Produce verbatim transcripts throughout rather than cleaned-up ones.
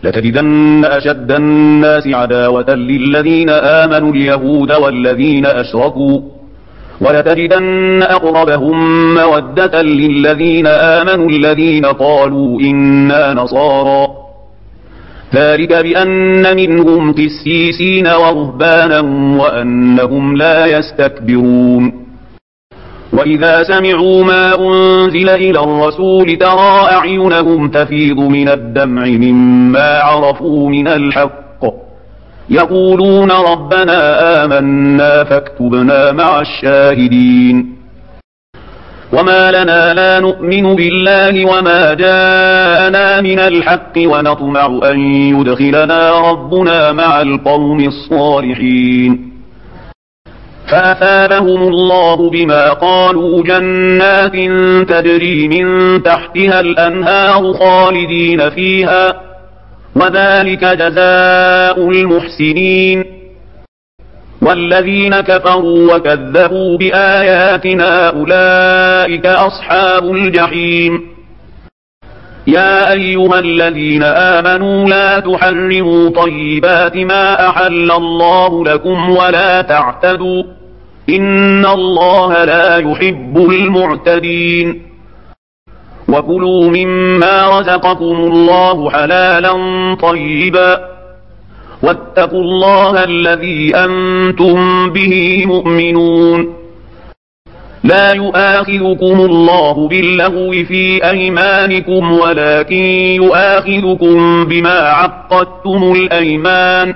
لتجدن أشد الناس عداوة للذين آمنوا اليهود والذين أشركوا ولتجدن أقربهم مودة للذين آمنوا الذين قالوا إنا نصارى ذلك بأن منهم قسيسين ورهبانا وأنهم لا يستكبرون وإذا سمعوا ما أنزل إلى الرسول ترى أعينهم تفيض من الدمع مما عرفوا من الحق يقولون ربنا آمنا فاكتبنا مع الشاهدين وما لنا لا نؤمن بالله وما جاءنا من الحق ونطمع أن يدخلنا ربنا مع القوم الصالحين فأثابهم الله بما قالوا جنات تجري من تحتها الأنهار خالدين فيها وذلك جزاء المحسنين والذين كفروا وكذبوا بآياتنا أولئك أصحاب الجحيم يا أيها الذين آمنوا لا تحرموا طيبات ما أحل الله لكم ولا تعتدوا إن الله لا يحب المعتدين وكلوا مما رزقكم الله حلالا طيبا واتقوا الله الذي أنتم به مؤمنون لا يؤاخذكم الله باللغو في أيمانكم ولكن يؤاخذكم بما عقدتم الأيمان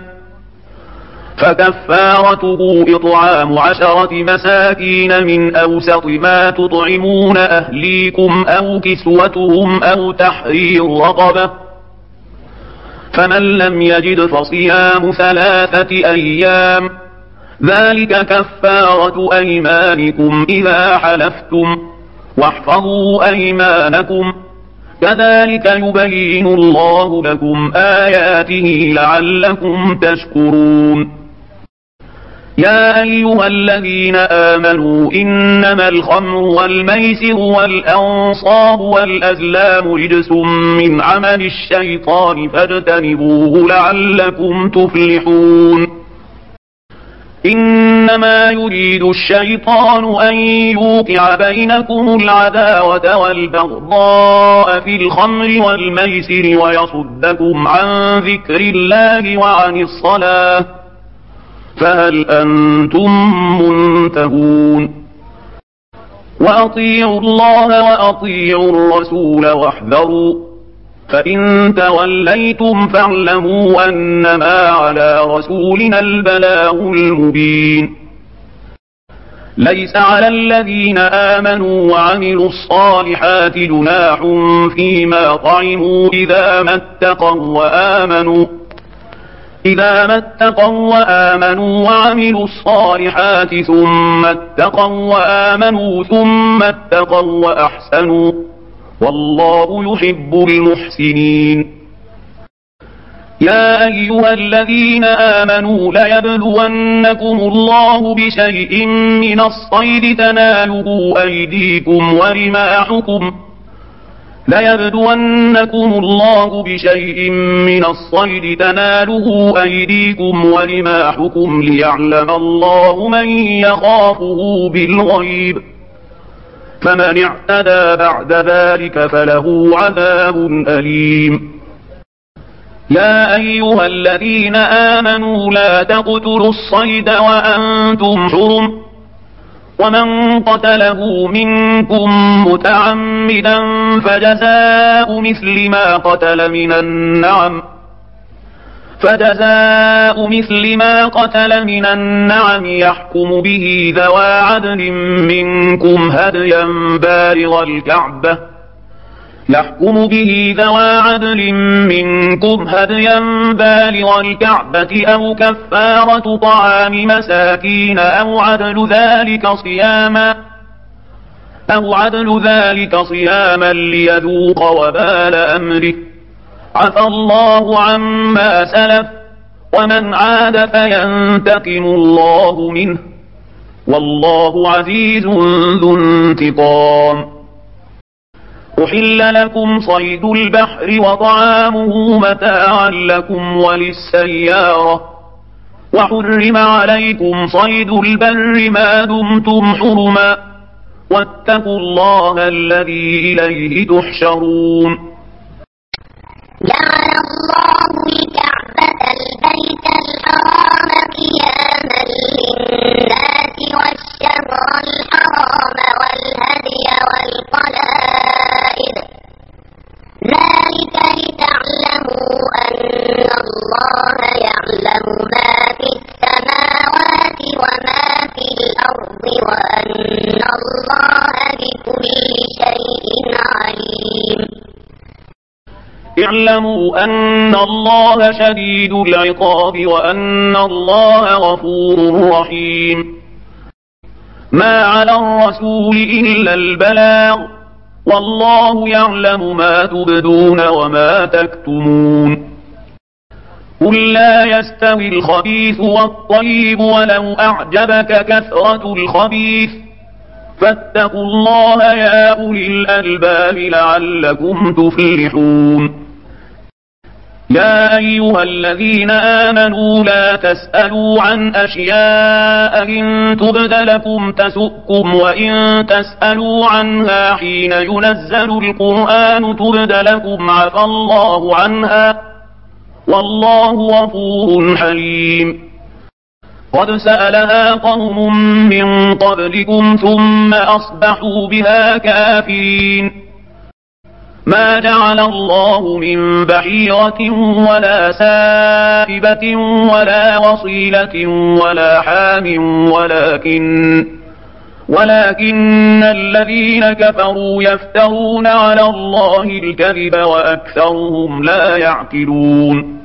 فكفارته إطعام عشرة مساكين من أوسط ما تطعمون أهليكم أو كسوتهم أو تحرير رقبة فمن لم يجد فصيام ثلاثة أيام ذلك كفارة أيمانكم إذا حلفتم واحفظوا أيمانكم كذلك يبين الله لكم آياته لعلكم تشكرون يا أيها الذين آمنوا إنما الخمر والميسر والأنصاب والأزلام رجس من عمل الشيطان فاجتنبوه لعلكم تفلحون إنما يريد الشيطان أن يوقع بينكم العداوة والبغضاء في الخمر والميسر ويصدكم عن ذكر الله وعن الصلاة فهل أنتم منتهون وأطيعوا الله وأطيعوا الرسول واحذروا فإن توليتم فاعلموا أنما على رسولنا البلاغ المبين ليس على الذين آمنوا وعملوا الصالحات جناح فيما طعموا إذا ما اتقوا وآمنوا إذا ما اتقوا وآمنوا وعملوا الصالحات ثم اتقوا وآمنوا ثم اتقوا وأحسنوا والله يحب المحسنين يا أيها الذين آمنوا ليبلونكم الله بشيء من الصيد تناله أيديكم ورماحكم ليبلونكم الله بشيء من الصيد تناله أيديكم ورماحكم ليعلم الله من يخافه بالغيب فمن اعتدى بعد ذلك فله عذاب أليم يا أيها الذين آمنوا لا تقتلوا الصيد وأنتم حرم ومن قتله منكم متعمدا فجزاء مثل ما قتل من النعم فجزاء مثل ما قتل من النعم يحكم به ذوى عدل منكم هديا بالغ الكعبة يحكم به ذوى عدل منكم هديا بالغ الكعبة أو كفارة طعام مساكين أو عدل ذلك صياما أو عدل ذلك صياما ليذوق وبال أمره عفى الله عما سلف ومن عاد فينتقم الله منه والله عزيز ذو انتقام أحل لكم صيد البحر وطعامه متاعا لكم وللسيارة وحرم عليكم صيد البر ما دمتم حرما واتقوا الله الذي إليه تحشرون. جعل الله الكعبة البيت الحرام قياما للناس والشهر الحرام والهدي والقلائد ذلك لتعلموا أن الله يعلم ما في السماوات وما في الأرض وأن الله بكل شيء عليم. اعلموا أن الله شديد العقاب وأن الله غفور رحيم. ما على الرسول إلا البلاغ والله يعلم ما تبدون وما تكتمون. قل لا يستوي الخبيث والطيب ولو أعجبك كثرة الخبيث فاتقوا الله يا أولي الألباب لعلكم تفلحون. يا أيها الذين آمنوا لا تسألوا عن أشياء إن تبد لكم تسؤكم وإن تسألوا عنها حين ينزل القرآن تبد لكم عفى الله عنها والله غفور حليم. قد سألها قوم من قبلكم ثم أصبحوا بها كافرين. ما جعل الله من بحيرة ولا سائبة ولا وصيلة ولا حام ولكن ولكن الذين كفروا يفترون على الله الكذب وأكثرهم لا يعقلون.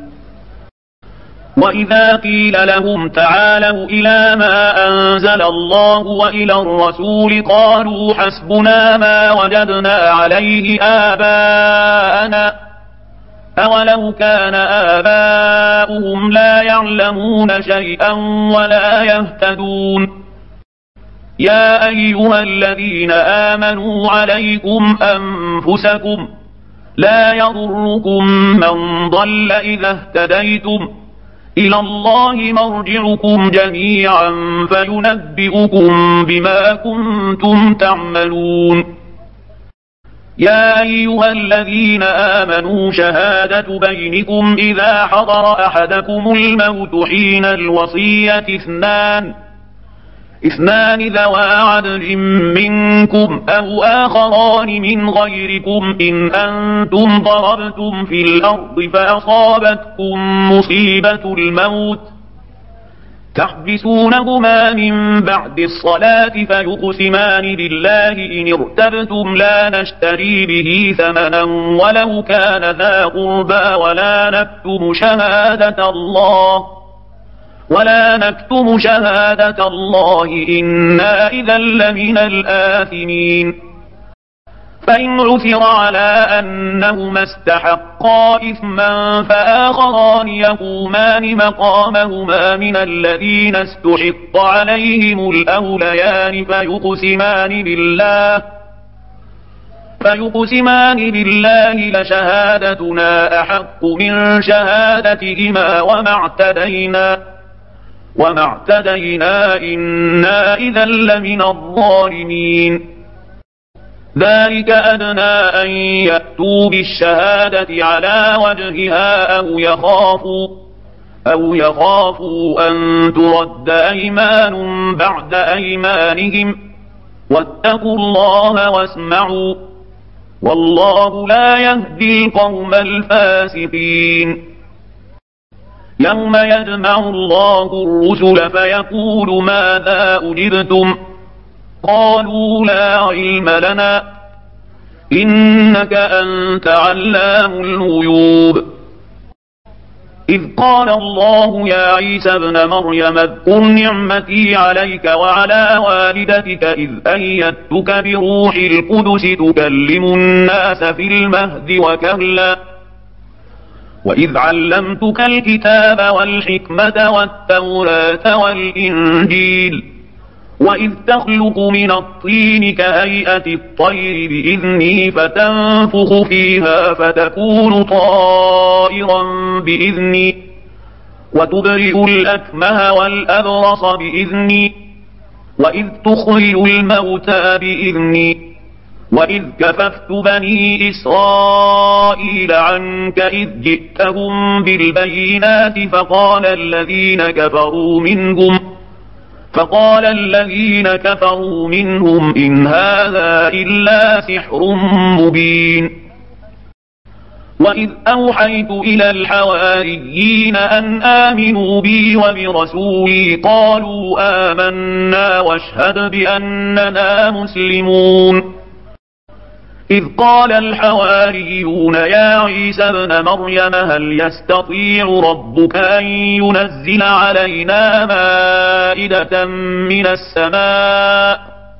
وإذا قيل لهم تعالوا إلى ما أنزل الله وإلى الرسول قالوا حسبنا ما وجدنا عليه آباءنا أولو كان آباؤهم لا يعلمون شيئا ولا يهتدون. يا أيها الذين آمنوا عليكم أنفسكم لا يضركم من ضل إذا اهتديتم إلى الله مرجعكم جميعا فينبئكم بما كنتم تعملون. يا أيها الذين آمنوا شهادة بينكم إذا حضر أحدكم الموت حين الوصية اثنان اثنان ذوى عدل منكم أو آخران من غيركم إن أنتم ضربتم في الأرض فأصابتكم مصيبة الموت تحبسونهما من بعد الصلاة فيقسمان بالله إن ارتبتم لا نشتري به ثمنا ولو كان ذا قربى ولا نكتم شهادة الله ولا نكتم شهادة الله إنا إذا لمن الآثمين. فإن عثر على أنهما استحقا إثما فآخران يقومان مقامهما من الذين استحق عليهم الأوليان فيقسمان بالله فيقسمان بالله لشهادتنا أحق من شهادتهما وما اعتدينا وما اعتدينا إنا إذا لمن الظالمين. ذلك أدنى أن يأتوا بالشهادة على وجهها أو يخافوا أو يخافوا أن ترد أيمان بعد أيمانهم واتقوا الله واسمعوا والله لا يهدي القوم الفاسقين. يوم يجمع الله الرسل فيقول ماذا أجبتم قالوا لا علم لنا إنك أنت علام الغيوب. إذ قال الله يا عيسى ابن مريم اذكر نعمتي عليك وعلى والدتك إذ أيدتك بروح القدس تكلم الناس في المهد وكهلا وإذ علمتك الكتاب والحكمة والتوراة والإنجيل وإذ تخلق من الطين كهيئة الطير بإذني فتنفخ فيها فتكون طائرا بإذني وتبرئ الأكمه والأبرص بإذني وإذ تخرج الموتى بإذني وإذ كففت بني إسرائيل عنك إذ جئتهم بالبينات فقال الذين كفروا منهم فقال الذين كفروا منهم إن هذا إلا سحر مبين وإذ أوحيت إلى الحواريين أن آمنوا بي وبرسولي قالوا آمنا واشهد بأننا مسلمون إذ قال الحواريون يا عيسى ابن مريم هل يستطيع ربك أن ينزل علينا مائدة من السماء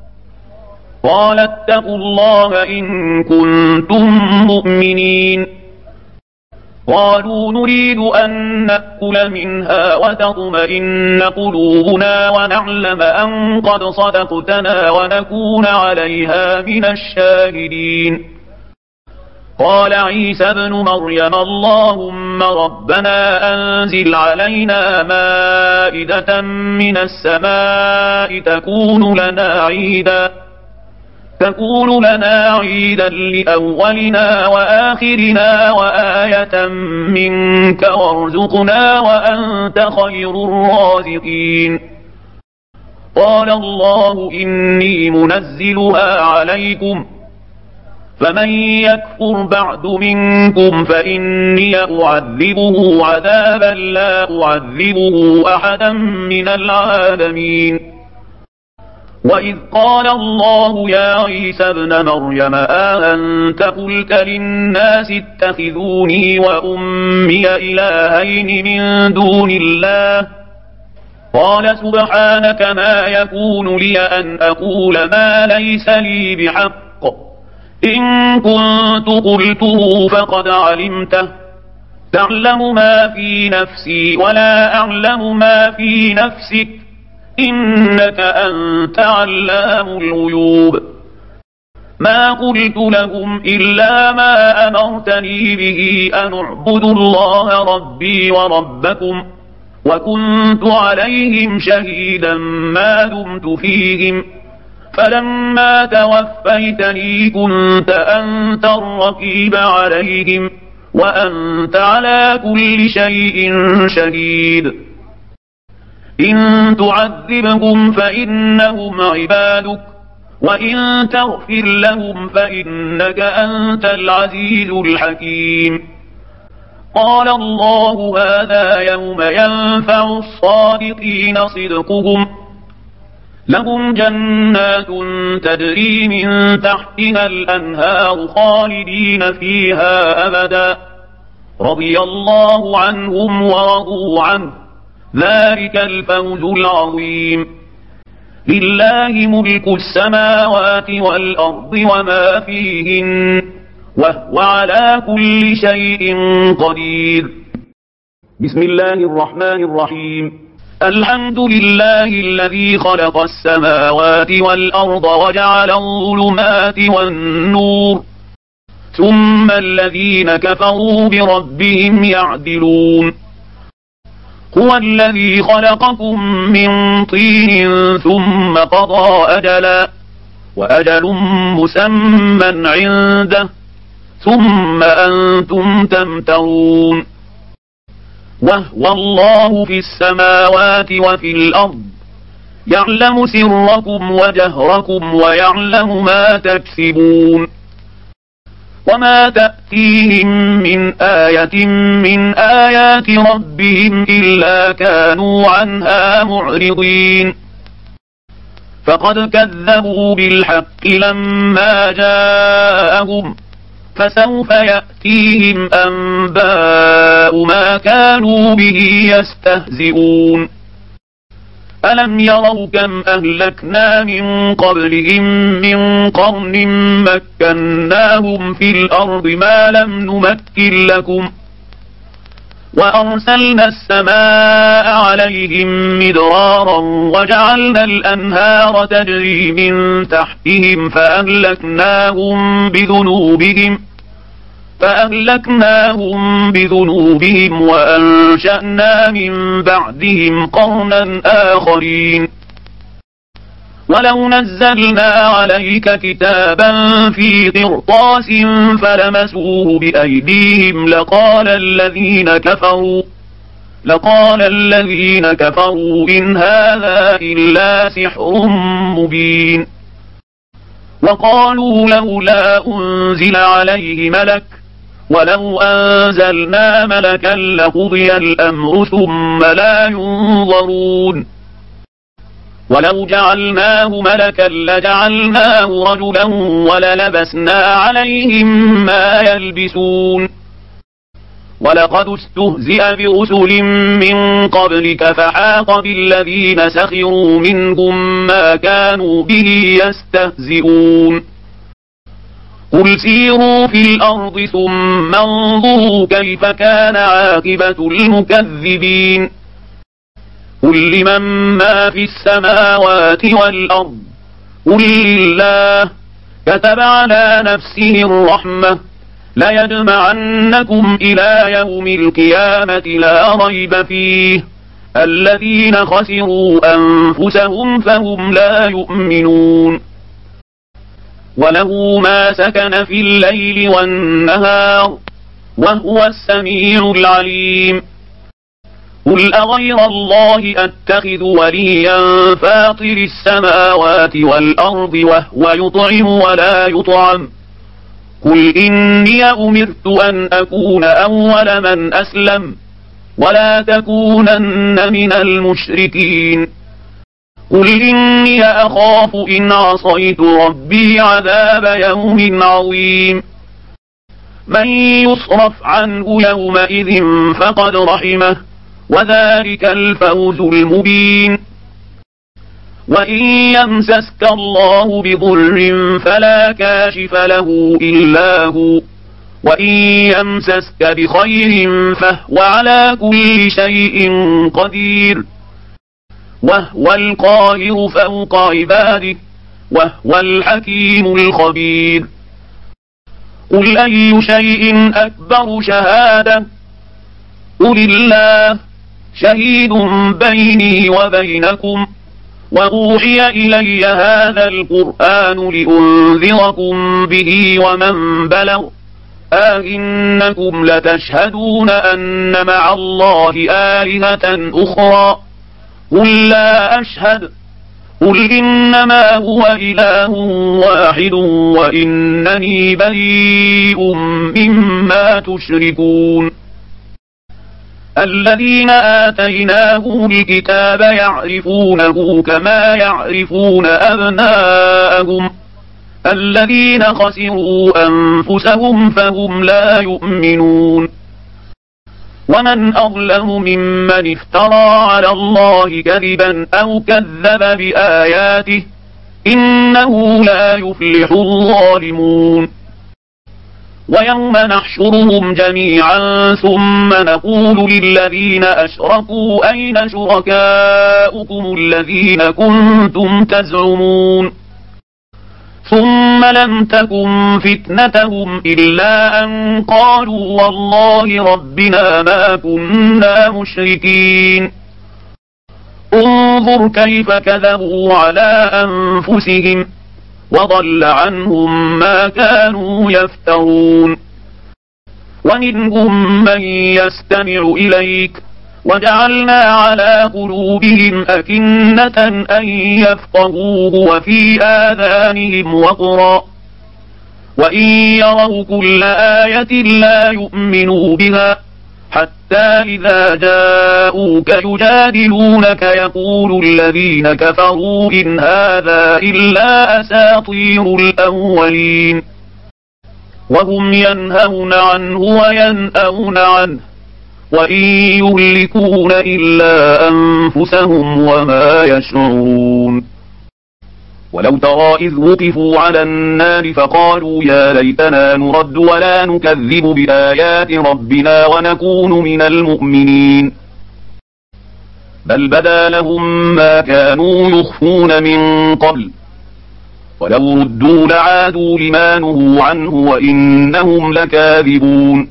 قال اتقوا الله إن كنتم مؤمنين قالوا نريد أن نأكل منها وتطمئن قلوبنا ونعلم أن قد صدقتنا ونكون عليها من الشاهدين قال عيسى ابن مريم اللهم ربنا أنزل علينا مائدة من السماء تكون لنا عيدا تكون لنا عيدا لأولنا وآخرنا وآية منك وارزقنا وأنت خير الرازقين قال الله إني منزلها عليكم فمن يكفر بعد منكم فإني أعذبه عذابا لا أعذبه أحدا من العالمين وإذ قال الله يا عيسى ابن مريم أأنت قلت للناس اتخذوني وأمي إلهين من دون الله قال سبحانك ما يكون لي أن أقول ما ليس لي بحق إن كنت قلته فقد علمته تعلم ما في نفسي ولا أعلم ما في نفسك إنك أنت علام الغيوب ما قلت لهم إلا ما أمرتني به أن اعبدوا الله ربي وربكم وكنت عليهم شهيدا ما دمت فيهم فلما توفيتني كنت أنت الرقيب عليهم وأنت على كل شيء شهيد إن تعذبهم فإنهم عبادك وإن تغفر لهم فإنك أنت العزيز الحكيم قال الله هذا يوم ينفع الصادقين صدقهم لهم جنات تجري من تحتها الأنهار خالدين فيها أبدا رضي الله عنهم ورضوا عنه ذلك الفوز العظيم لله ملك السماوات والأرض وما فيهن وهو على كل شيء قدير بسم الله الرحمن الرحيم الحمد لله الذي خلق السماوات والأرض وجعل الظلمات والنور ثم الذين كفروا بربهم يعدلون هو الذي خلقكم من طين ثم قضى أجلا وأجل مسمى عنده ثم أنتم تمترون وهو الله في السماوات وفي الأرض يعلم سركم وجهركم ويعلم ما تكسبون وما تأتيهم من آية من آيات ربهم إلا كانوا عنها معرضين فقد كذبوا بالحق لما جاءهم فسوف يأتيهم أنباء ما كانوا به يستهزئون ألم يروا كم أهلكنا من قبلهم من قرن مكناهم في الأرض ما لم نمكن لكم وأرسلنا السماء عليهم مدرارا وجعلنا الأنهار تجري من تحتهم فأهلكناهم بذنوبهم فأهلكناهم بذنوبهم وأنشأنا من بعدهم قرنا آخرين. ولو نزلنا عليك كتابا في قرطاس فلمسوه بأيديهم لقال الذين كفروا لقال الذين كفروا إن هذا إلا سحر مبين. وقالوا لولا أنزل عليه ملك ولو أنزلنا ملكا لقضي الأمر ثم لا ينظرون. ولو جعلناه ملكا لجعلناه رجلا وللبسنا عليهم ما يلبسون. ولقد استهزئ برسل من قبلك فحاق بالذين سخروا منهم ما كانوا به يستهزئون. قل سيروا في الأرض ثم انظروا كيف كان عاقبة المكذبين. قل لمن ما في السماوات والأرض قل لله كتب على نفسه الرحمة ليجمعنكم إلى يوم القيامة لا ريب فيه الذين خسروا أنفسهم فهم لا يؤمنون. وله ما سكن في الليل والنهار وهو السميع العليم. قل أغير الله أتخذ وليا فاطر السماوات والأرض وهو يطعم ولا يطعم. قل إني أمرت أن أكون أول من أسلم ولا تكونن من المشركين. قل إني أخاف إن عصيت ربي عذاب يوم عظيم. من يصرف عنه يومئذ فقد رحمه وذلك الفوز المبين. وإن يمسسك الله بضر فلا كاشف له إلا هو وإن يمسسك بخير فهو على كل شيء قدير وهو القاهر فوق عباده وهو الحكيم الخبير. قل أي شيء أكبر شهادة قل الله شهيد بيني وبينكم وأوحي إلي هذا القرآن لأنذركم به ومن بلغ أئنكم لتشهدون أن مع الله آلهة أخرى قل لا أشهد قل إنما هو إله واحد وإنني بريء مما تشركون. الذين آتيناهم الكتاب يعرفونه كما يعرفون أبناءهم الذين خسروا أنفسهم فهم لا يؤمنون. ومن أظلم ممن افترى على الله كذبا أو كذب بآياته إنه لا يفلح الظالمون. ويوم نحشرهم جميعا ثم نقول للذين أشركوا أين شركاؤكم الذين كنتم تزعمون ثم لم تكن فتنتهم إلا أن قالوا والله ربنا ما كنا مشركين. انظر كيف كذبوا على أنفسهم وضل عنهم ما كانوا يفترون. ومنهم من يستمع إليك وجعلنا على قلوبهم أكنة أن يفقهوه وفي آذانهم وقرا وإن يروا كل آية لا يؤمنوا بها حتى إذا جاءوك يجادلونك يقول الذين كفروا إن هذا إلا أساطير الأولين وهم ينهون عنه وينأون عنه وإن يهلكون إلا أنفسهم وما يشعرون. ولو ترى إذ وقفوا على النار فقالوا يا ليتنا نرد ولا نكذب بآيات ربنا ونكون من المؤمنين بل بدا لهم ما كانوا يخفون من قبل ولو ردوا لعادوا لما نهوا عنه وإنهم لكاذبون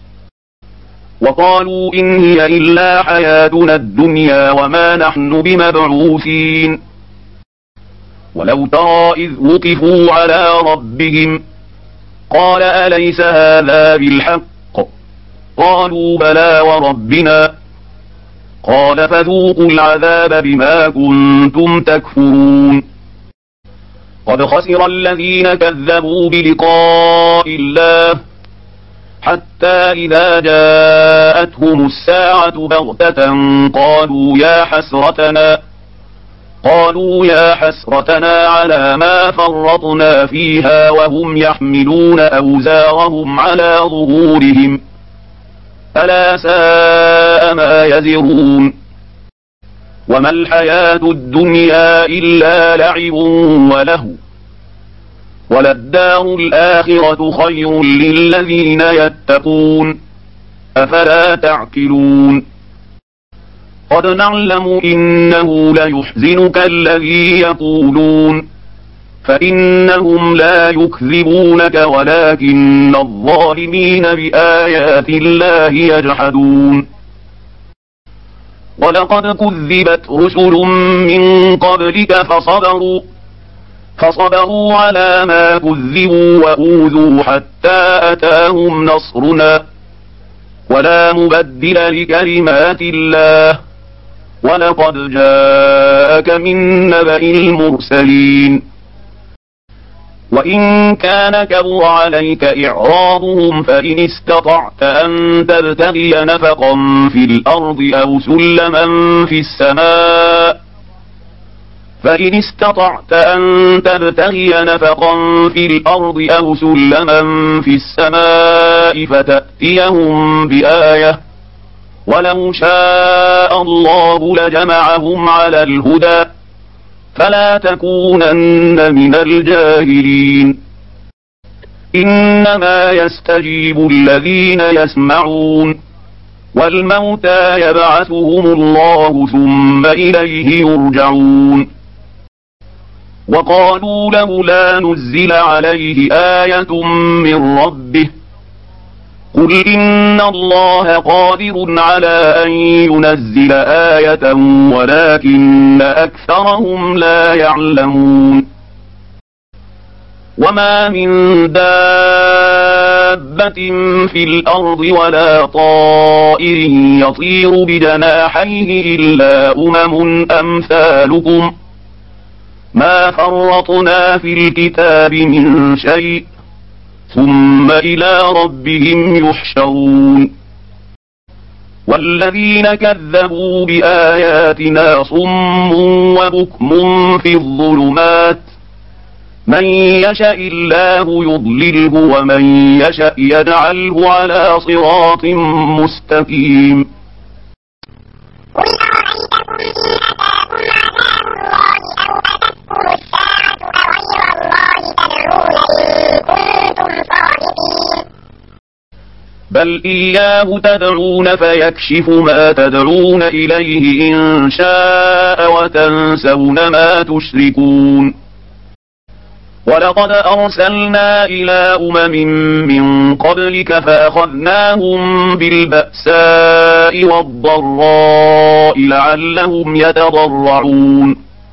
وقالوا إن هي إلا حياتنا الدنيا وما نحن بمبعوثين ولو ترى إذ وقفوا على ربهم قال أليس هذا بالحق قالوا بلى وربنا قال فذوقوا العذاب بما كنتم تكفرون قد خسر الذين كذبوا بلقاء الله حتى إذا جاءتهم الساعة بغتة قالوا يا حسرتنا قالوا يا حسرتنا على ما فرطنا فيها وهم يحملون أوزارهم على ظهورهم ألا ساء ما يزرون وما الحياة الدنيا إلا لعب ولهو وللدار الآخرة خير للذين يتقون أفلا تعقلون قد نعلم إنه ليحزنك الذي يقولون فإنهم لا يكذبونك ولكن الظالمين بآيات الله يجحدون ولقد كذبت رسل من قبلك فصبروا فصبروا على ما كذبوا وأوذوا حتى أتاهم نصرنا ولا مبدل لكلمات الله ولقد جاءك من نبأ المرسلين وإن كان كبر عليك إعراضهم فإن استطعت أن تبتغي نفقا في الأرض أو سلما في السماء فإن استطعت أن تبتغي نفقا في الأرض أو سلما في السماء فتأتيهم بآية ولو شاء الله لجمعهم على الهدى فلا تكونن من الجاهلين إنما يستجيب الذين يسمعون والموتى يبعثهم الله ثم إليه يرجعون وقالوا لولا نزل عليه آية من ربه قل إن الله قادر على أن ينزل آية ولكن أكثرهم لا يعلمون وما من دابة في الأرض ولا طائر يطير بجناحيه إلا أمم أمثالكم ما فرطنا في الكتاب من شيء ثم إلى ربهم يحشرون والذين كذبوا بآياتنا صم وبكم في الظلمات من يشاء الله يضلله ومن يشاء يجعله على صراط مستقيم قل أرأيتكم إن أتاكم عذاب الله أو أتتكم الساعة أغير الله تدعون إن كنتم صادقين بل إياه تدعون فيكشف ما تدعون إليه إن شاء وتنسون ما تشركون ولقد أرسلنا إلى أمم من قبلك فأخذناهم بالبأساء والضراء لعلهم يتضرعون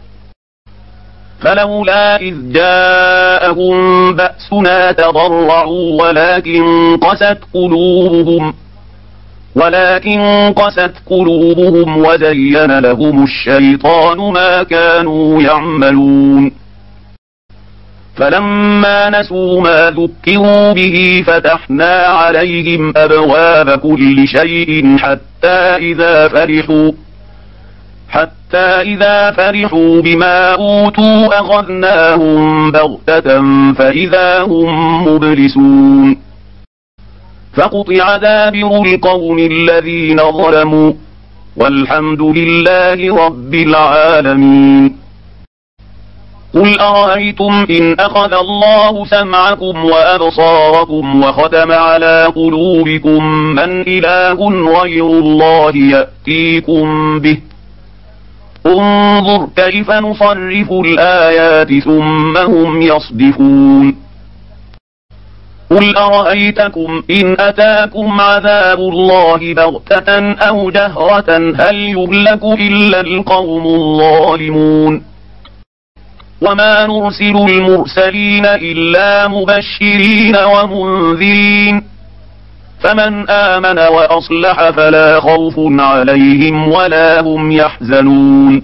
فلولا إذ جاءهم بأسنا تضرعوا ولكن قست قلوبهم ولكن قست قلوبهم وزين لهم الشيطان ما كانوا يعملون فلما نسوا ما ذكروا به فتحنا عليهم أبواب كل شيء حتى إذا فرحوا حتى إذا فرحوا بما أوتوا أخذناهم بغتة فإذا هم مبلسون فقطع دابر القوم الذين ظلموا والحمد لله رب العالمين قل أرأيتم إن أخذ الله سمعكم وأبصاركم وختم على قلوبكم من إله غير الله يأتيكم به انظر كيف نصرف الآيات ثم هم يصدفون قل أرأيتكم إن أتاكم عذاب الله بغتة أو جهرة هل يهلك إلا القوم الظالمون وما نرسل المرسلين إلا مبشرين ومنذرين فمن آمن وأصلح فلا خوف عليهم ولا هم يحزنون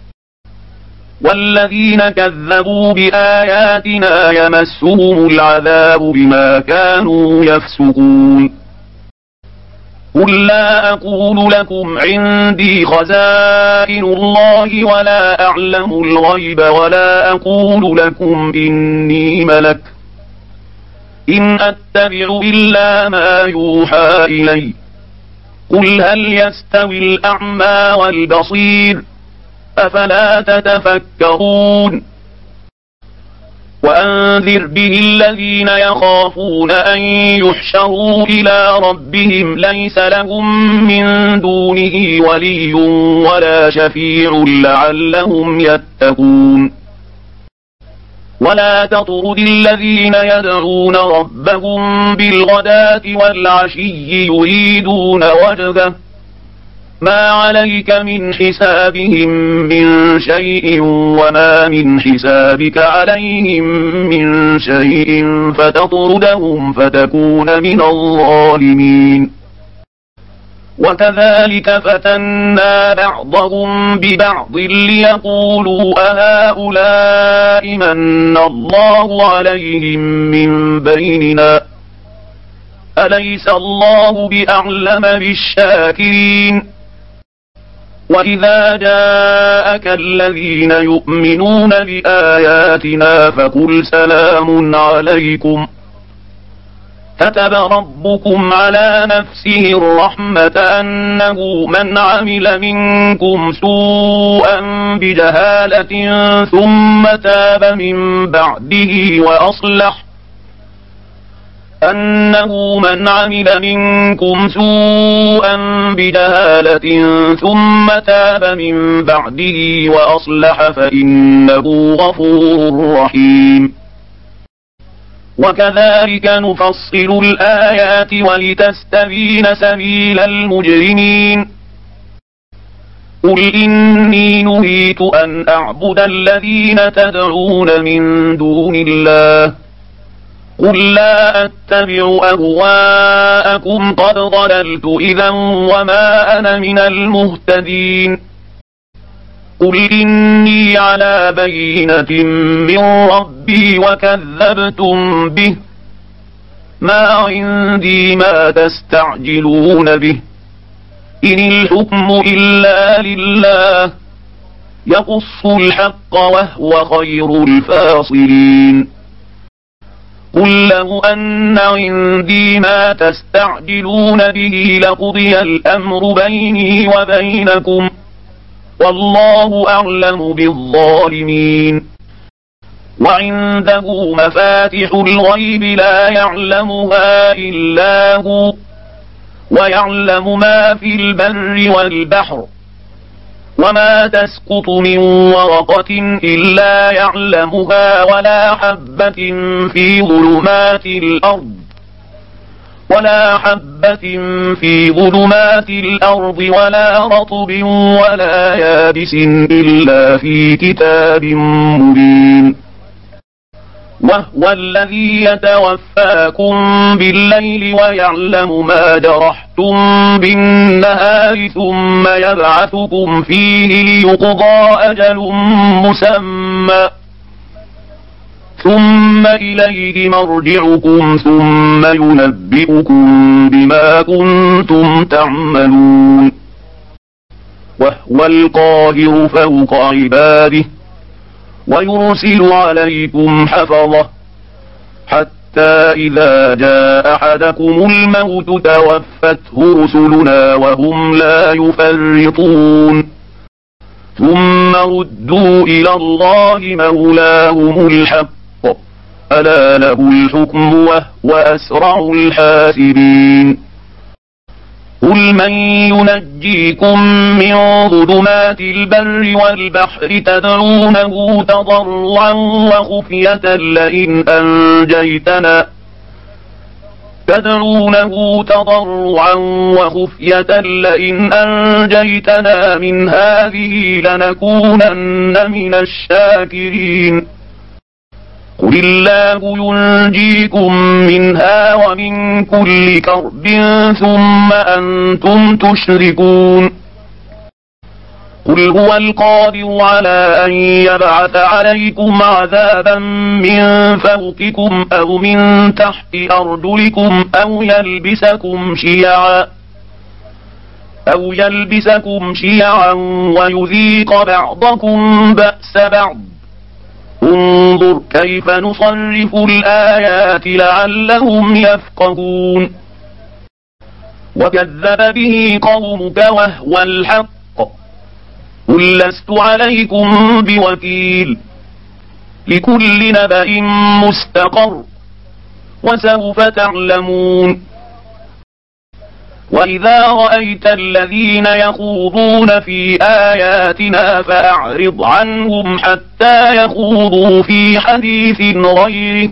والذين كذبوا بآياتنا يمسهم العذاب بما كانوا يفسقون قل لا أقول لكم عندي خزائن الله ولا أعلم الغيب ولا أقول لكم إني ملك إن أتبع إلا ما يوحى إلي قل هل يستوي الأعمى والبصير أفلا تتفكرون وأنذر به الذين يخافون أن يحشروا إلى ربهم ليس لهم من دونه ولي ولا شفيع لعلهم يتقون ولا تطرد الذين يدعون ربهم بالغداة والعشي يريدون وجهه ما عليك من حسابهم من شيء وما من حسابك عليهم من شيء فتطردهم فتكون من الظالمين وكذلك فتنا بعضهم ببعض ليقولوا أهؤلاء من الله عليهم من بيننا أليس الله بأعلم بالشاكرين وإذا جاءك الذين يؤمنون بآياتنا فقل سلام عليكم كتب ربكم على نفسه الرحمة أنه من عمل منكم سوءا بجهالة ثم تاب من بعده وأصلح أنه من عمل منكم سوءا بجهالة ثم تاب من بعده وأصلح فإنه غفور رحيم وكذلك نفصل الآيات ولتستبين سبيل المجرمين قل إني نهيت أن أعبد الذين تدعون من دون الله قل لا أتبع أهواءكم قد ضللت إذا وما أنا من المهتدين قل إني على بينة من ربي وكذبتم به ما عندي ما تستعجلون به إن الحكم إلا لله يقص الحق وهو خير الفاصلين قل لو أن عندي ما تستعجلون به لقضي الأمر بيني وبينكم والله أعلم بالظالمين وعنده مفاتح الغيب لا يعلمها إلا هو ويعلم ما في البر والبحر وما تسقط من ورقة إلا يعلمها ولا حبة في ظلمات الأرض ولا حبة في ظلمات الأرض ولا رطب ولا يابس إلا في كتاب مبين وهو الذي يتوفاكم بالليل ويعلم ما جرحتم بالنهار ثم يبعثكم فيه ليقضى أجل مسمى ثم إليه مرجعكم ثم ينبئكم بما كنتم تعملون وهو القاهر فوق عباده ويرسل عليكم حفظة حتى إذا جاء أحدكم الموت توفته رسلنا وهم لا يفرطون ثم ثم ردوا إلى الله مولاهم الحق ألا له الحكم وهو أسرع الحاسبين قل من ينجيكم من ظلمات البر والبحر تدعونه تضرعا وخفية لئن أنجيتنا تدعونه تضرعا وخفية لئن أنجيتنا من هذه لنكونن من الشاكرين قل الله ينجيكم منها ومن كل كرب ثم أنتم تشركون قل هو القادر على أن يبعث عليكم عذابا من فوقكم أو من تحت أرجلكم أو يلبسكم شيعا أو يلبسكم شيعا ويذيق بعضكم بأس بعض انظر كيف نصرف الآيات لعلهم يفقهون وكذب به قومك وهو الحق قل لست عليكم بوكيل لكل نبأ مستقر وسوف تعلمون وإذا رأيت الذين يخوضون في آياتنا فأعرض عنهم حتى يخوضوا في حديث غيره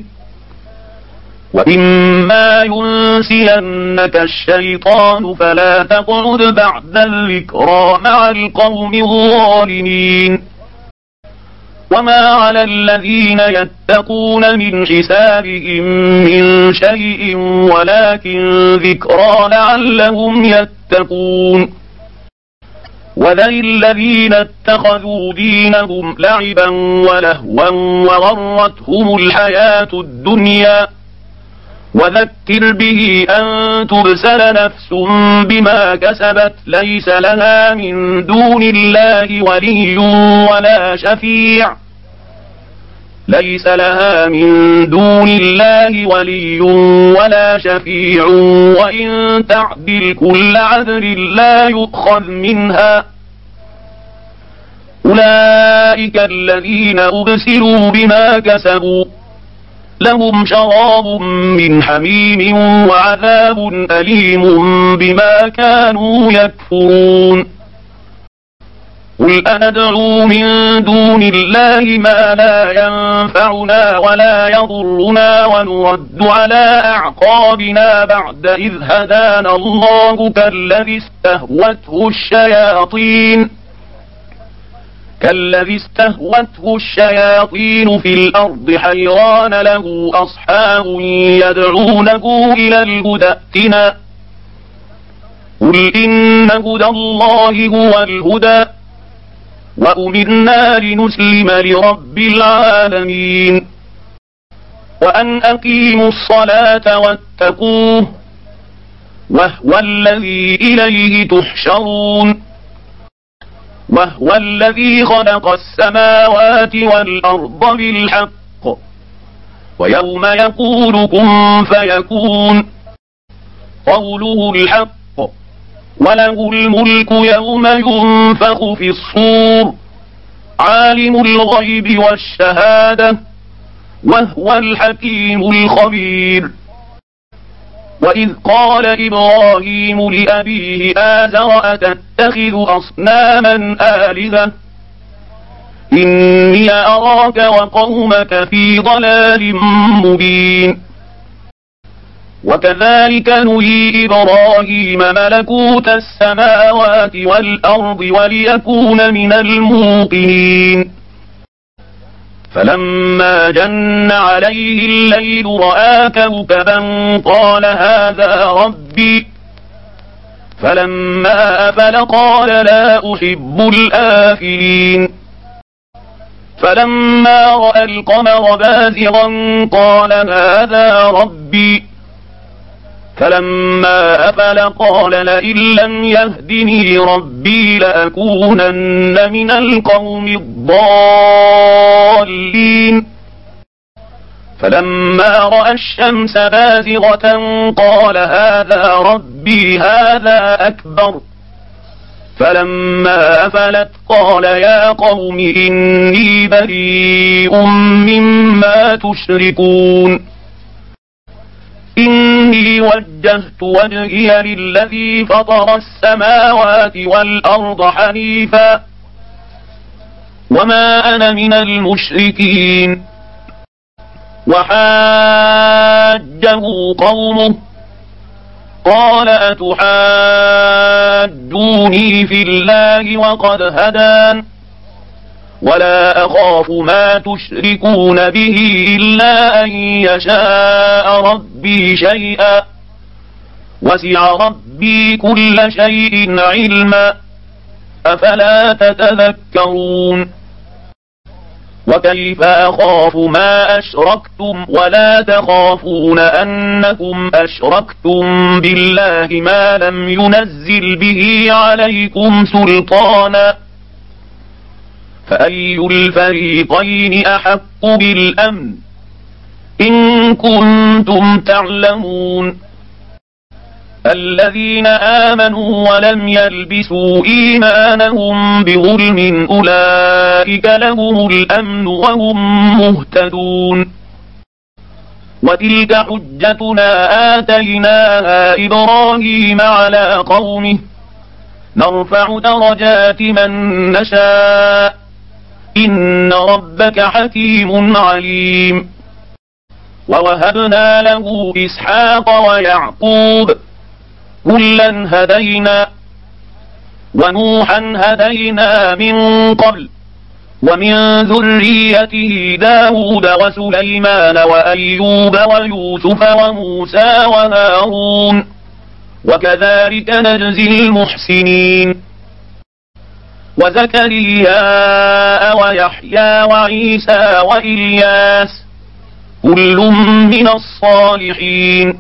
وإما ينسينك الشيطان فلا تقعد بعد الذكرى مع القوم الظالمين وما على الذين يتقون من حسابهم من شيء ولكن ذكرى لعلهم يتقون وذل الذين اتخذوا دينهم لعبا ولهوا وغرتهم الحياة الدنيا وذكر به أن تبسل نفس بما كسبت ليس لها من دون الله ولي ولا شفيع ليس لها من دون الله ولي ولا شفيع وإن تعدل كل عدل لا يؤخذ منها أولئك الذين أبسلوا بما كسبوا لهم شراب من حميم وعذاب أليم بما كانوا يكفرون قل أندعو من دون الله ما لا ينفعنا ولا يضرنا ونرد على أعقابنا بعد إذ هدانا الله كالذي استهوته الشياطين كالذي استهوته الشياطين في الأرض حيران له أصحاب يدعونه إلى الهدى ائتنا قل إن هدى الله هو الهدى وأمرنا لنسلم لرب العالمين وأن أقيموا الصلاة واتقوه وهو الذي إليه تحشرون وهو الذي خلق السماوات والأرض بالحق ويوم يقول كن فيكون قوله الحق وله الملك يوم ينفخ في الصور عالم الغيب والشهادة وهو الحكيم الخبير وإذ قال إبراهيم لأبيه آزر أتتخذ أصناما آلهة إني أراك وقومك في ضلال مبين وكذلك نري إبراهيم ملكوت السماوات والأرض وليكون من الموقنين فلما جن عليه الليل رأى كوكبا قال هذا ربي فلما أفل قال لا أحب الآفلين فلما رأى القمر بازغا قال هذا ربي فلما أفل قال لئن لم يهدني ربي لأكونن من القوم الضالين فلما رأى الشمس بازغة قال هذا ربي هذا أكبر فلما أفلت قال يا قوم إني بريء مما تشركون إني وجهت وجهي للذي فطر السماوات والأرض حنيفا وما أنا من المشركين وحاجه قومه قال أتحاجوني في الله وقد هدان ولا أخاف ما تشركون به إلا أن يشاء ربي شيئا وسع ربي كل شيء علما أفلا تتذكرون وكيف أخاف ما أشركتم ولا تخافون أنكم أشركتم بالله ما لم ينزل به عليكم سلطانا فأي الفريقين أحق بالأمن إن كنتم تعلمون الذين آمنوا ولم يلبسوا إيمانهم بظلم أولئك لهم الأمن وهم مهتدون وتلك حجتنا آتيناها إبراهيم على قومه نرفع درجات من نشاء إن ربك حكيم عليم ووهبنا له إسحاق ويعقوب كلا هدينا ونوحا هدينا من قبل ومن ذريته داود وسليمان وأيوب ويوسف وموسى وهارون وكذلك نجزي المحسنين وزكريا ويحيى وعيسى وإلياس كل من الصالحين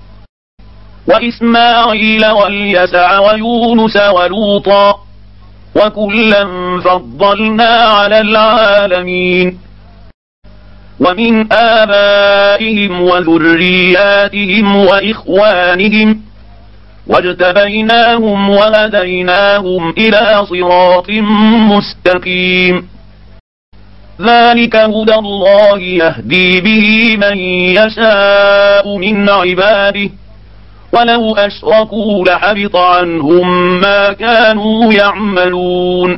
وإسماعيل واليسع ويونس ولوطا وكلا فضلنا على العالمين ومن آبائهم وذرياتهم وإخوانهم واجتبيناهم وهديناهم إلى صراط مستقيم ذلك هدى الله يهدي به من يشاء من عباده ولو أشركوا لحبط عنهم ما كانوا يعملون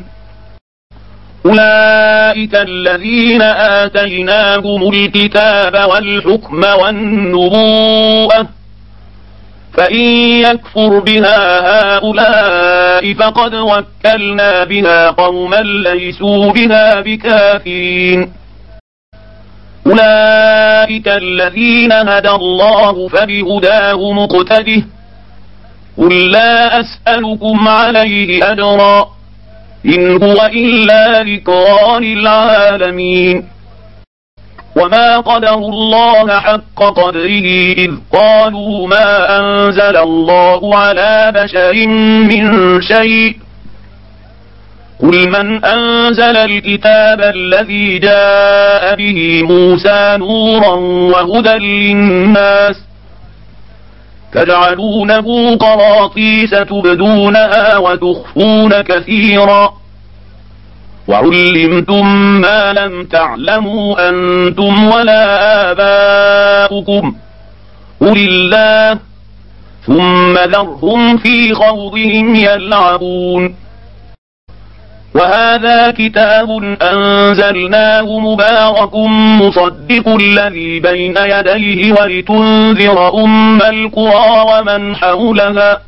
أولئك الذين آتيناهم الكتاب والحكم والنبوءة فإن يكفر بها هؤلاء فقد وكلنا بها قوما ليسوا بها بكافرين أولئك الذين هدى الله فبهداه مقتده قل لا أسألكم عليه أجرا إن هو إلا ذكرى للعالمين وما قدروا الله حق قدره إذ قالوا ما أنزل الله على بشر من شيء قل من أنزل الكتاب الذي جاء به موسى نورا وهدى للناس تجعلونه قراطيس تبدونها وتخفون كثيرا وعلمتم ما لم تعلموا أنتم ولا آباؤكم قل الله ثم ذرهم في خوضهم يلعبون وهذا كتاب أنزلناه مبارك مصدق الذي بين يديه ولتنذر أم القرى ومن حولها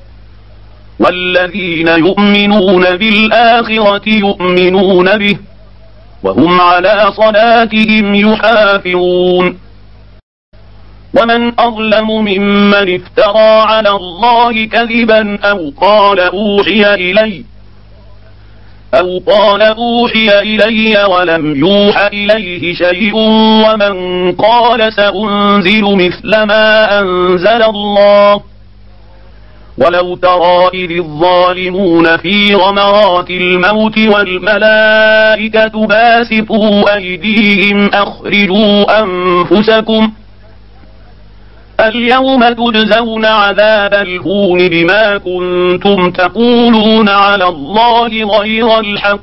والذين يؤمنون بالآخرة يؤمنون به وهم على صلاتهم يحافظون ومن أظلم ممن افترى على الله كذبا أو قال أوحي إلي أو قال أوحي إلي ولم يوحى إليه شيء ومن قال سأنزل مثل ما أنزل الله ولو ترى إذ الظالمون في غمرات الموت والملائكة باسطوا أيديهم أخرجوا أنفسكم اليوم تجزون عذاب الهون بما كنتم تقولون على الله غير الحق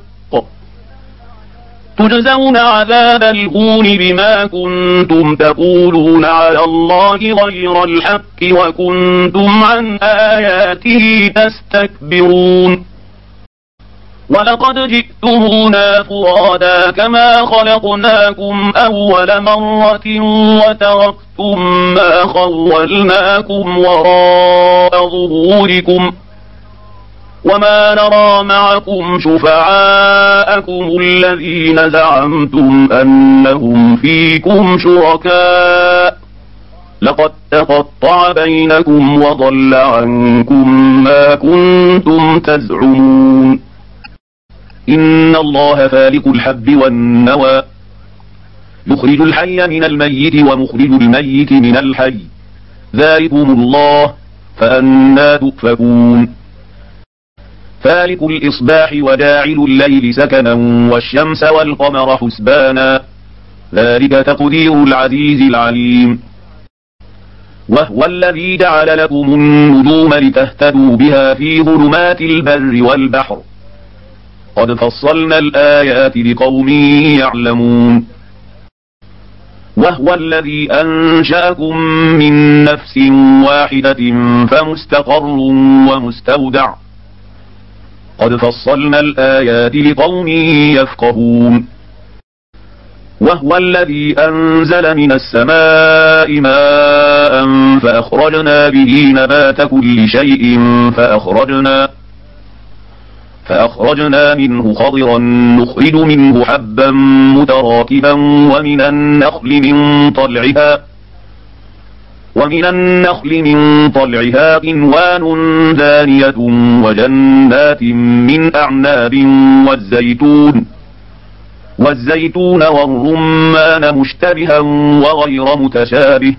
تجزون عذاب الهون بما كنتم تقولون على الله غير الحق وكنتم عن آياته تستكبرون ولقد جئتمونا فرادا كما خلقناكم أول مرة وتركتم ما خولناكم وراء ظهوركم وما نرى معكم شفعاءكم الذين زعمتم أنهم فيكم شركاء لقد تقطع بينكم وضل عنكم ما كنتم تزعمون إن الله فالق الحب والنوى يخرج الحي من الميت ومخرج الميت من الحي ذلكم الله فأنى تؤفكون فالق الإصباح وجاعل الليل سكنا والشمس والقمر حسبانا ذلك تقدير العزيز العليم وهو الذي جعل لكم النجوم لتهتدوا بها في ظلمات البر والبحر قد فصلنا الآيات لقوم يعلمون وهو الذي أنشأكم من نفس واحدة فمستقر ومستودع قد فصلنا الآيات لقوم يفقهون وهو الذي أنزل من السماء ماء فأخرجنا به نبات كل شيء فأخرجنا فأخرجنا منه خضرا نخرج منه حبا متراكبا ومن النخل من طلعها ومن النخل من طلعها قنوان دانية وجنات من أعناب والزيتون والزيتون والرمان مشتبها وغير متشابه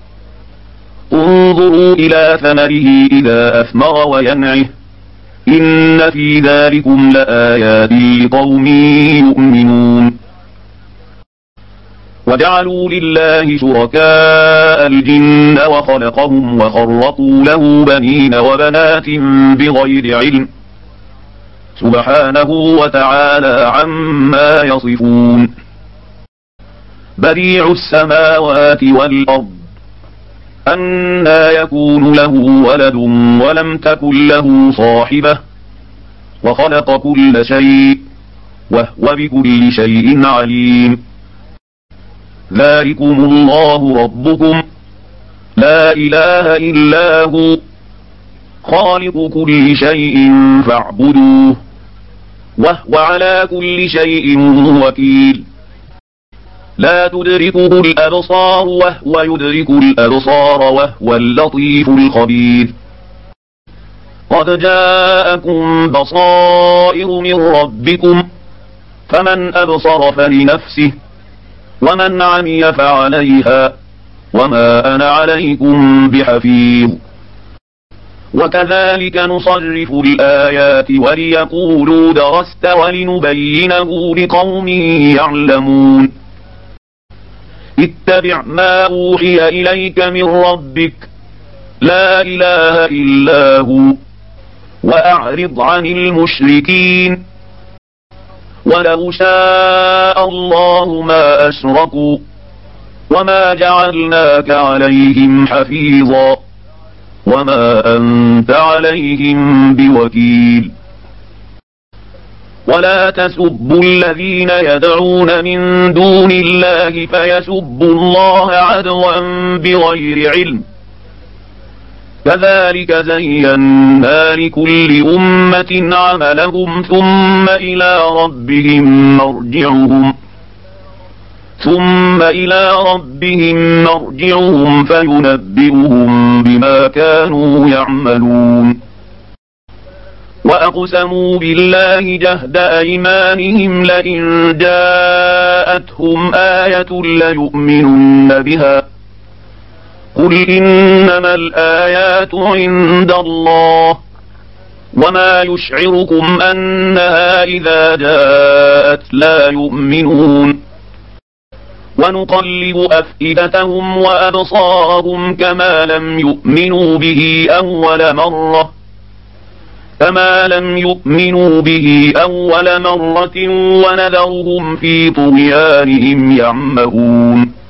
انظروا إلى ثمره إذا أثمر وينعه إن في ذلكم لآيات لقوم يؤمنون وجعلوا لله شركاء الجن وخلقهم وخرقوا له بنين وبنات بغير علم سبحانه وتعالى عما يصفون بديع السماوات والأرض أنى يكون له ولد ولم تكن له صاحبة وخلق كل شيء وهو بكل شيء عليم ذلكم الله ربكم لا إله إلا هو خالق كل شيء فاعبدوه وهو على كل شيء وكيل لا تدركه الأبصار وهو يدرك الأبصار وهو اللطيف الخبير قد جاءكم بصائر من ربكم فمن أبصر فلنفسه ومن عمي فعليها وما أنا عليكم بحفيظ وكذلك نصرف الآيات وليقولوا درست ولنبينه لقوم يعلمون اتبع ما أوحي إليك من ربك لا إله إلا هو وأعرض عن المشركين ولو شاء الله ما أشركوا وما جعلناك عليهم حفيظا وما أنت عليهم بوكيل ولا تسبوا الذين يدعون من دون الله فيسبوا الله عدوا بغير علم كذلك زينا لكل أمة عملهم ثم إلى ربهم مرجعهم ثم إلى ربهم مرجعهم فينبئهم بما كانوا يعملون وأقسموا بالله جهد أيمانهم لئن جاءتهم آية ليؤمنن بها قل إنما الآيات عند الله وما يشعركم أنها إذا جاءت لا يؤمنون ونقلب أفئدتهم وأبصارهم كما لم يؤمنوا به أول مرة كما لم يؤمنوا به أول مرة ونذرهم في طغيانهم يعمهون